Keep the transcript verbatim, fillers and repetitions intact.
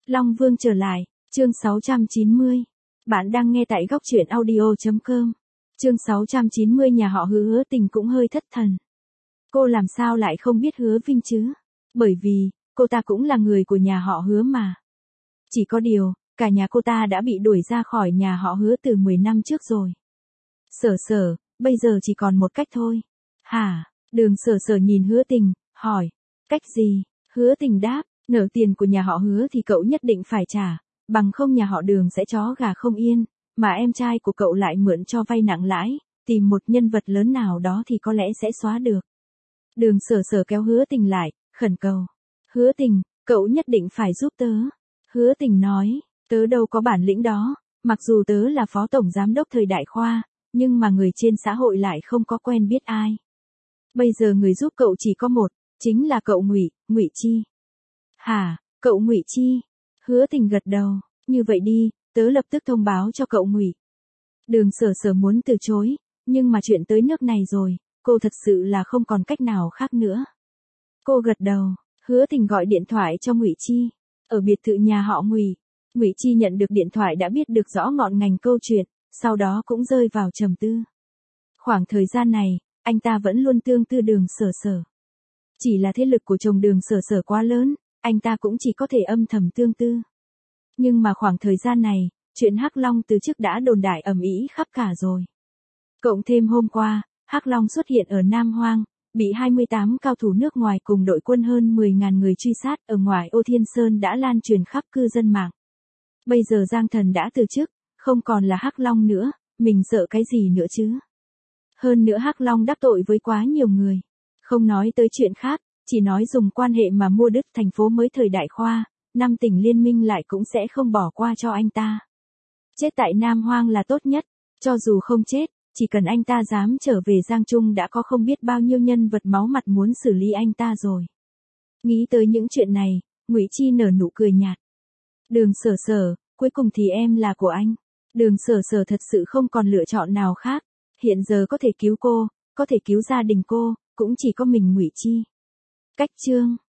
Long Vương trở lại, chương sáu trăm chín mươi. Bạn đang nghe tại góc truyện audio chấm com. Chương sáu trăm chín mươi nhà họ Hứa Hứa Tình cũng hơi thất thần. Cô làm sao lại không biết Hứa Vinh chứ? Bởi vì, cô ta cũng là người của nhà họ Hứa mà. Chỉ có điều, cả nhà cô ta đã bị đuổi ra khỏi nhà họ Hứa từ mười năm trước rồi. Sở sở, bây giờ chỉ còn một cách thôi. Hả? Đường sở sở nhìn Hứa Tình, hỏi. Cách gì? Hứa Tình đáp, nợ tiền của nhà họ Hứa thì cậu nhất định phải trả, bằng không nhà họ Đường sẽ chó gà không yên, mà em trai của cậu lại mượn cho vay nặng lãi, tìm một nhân vật lớn nào đó thì có lẽ sẽ xóa được. Đường sở sở kéo Hứa Tình lại, khẩn cầu. Hứa Tình, cậu nhất định phải giúp tớ. Hứa Tình nói, tớ đâu có bản lĩnh đó, mặc dù tớ là phó tổng giám đốc thời đại khoa, nhưng mà người trên xã hội lại không có quen biết ai. Bây giờ người giúp cậu chỉ có một, chính là cậu Ngụy, Ngụy Chi. Hả, cậu Ngụy Chi? Hứa Tình gật đầu, như vậy đi, tớ lập tức thông báo cho cậu Ngụy. Đường sở sở muốn từ chối, nhưng mà chuyện tới nước này rồi, cô thật sự là không còn cách nào khác nữa. Cô gật đầu, Hứa Tình gọi điện thoại cho Ngụy Chi. Ở biệt thự nhà họ Ngụy, Ngụy Chi nhận được điện thoại đã biết được rõ ngọn ngành câu chuyện, sau đó cũng rơi vào trầm tư. Khoảng thời gian này, anh ta vẫn luôn tương tư Đường sở sở. Chỉ là thế lực của chồng Đường sở sở quá lớn, anh ta cũng chỉ có thể âm thầm tương tư. Nhưng mà khoảng thời gian này, chuyện Hắc Long từ trước đã đồn đại ầm ĩ khắp cả rồi. Cộng thêm hôm qua, Hắc Long xuất hiện ở Nam Hoang, bị hai mươi tám cao thủ nước ngoài cùng đội quân hơn mười nghìn người truy sát ở ngoài ô Thiên Sơn đã lan truyền khắp cư dân mạng. Bây giờ Giang Thần đã từ chức, không còn là Hắc Long nữa, mình sợ cái gì nữa chứ? Hơn nữa Hắc Long đắc tội với quá nhiều người. Không nói tới chuyện khác, chỉ nói dùng quan hệ mà mua đứt thành phố mới thời đại khoa, năm tỉnh liên minh lại cũng sẽ không bỏ qua cho anh ta. Chết tại Nam Hoang là tốt nhất, cho dù không chết, chỉ cần anh ta dám trở về Giang Trung đã có không biết bao nhiêu nhân vật máu mặt muốn xử lý anh ta rồi. Nghĩ tới những chuyện này, Ngụy Chi nở nụ cười nhạt. Đường sở sở, cuối cùng thì em là của anh. Đường sở sở thật sự không còn lựa chọn nào khác, hiện giờ có thể cứu cô, có thể cứu gia đình cô, cũng chỉ có mình Ngụy Chi. Cách chương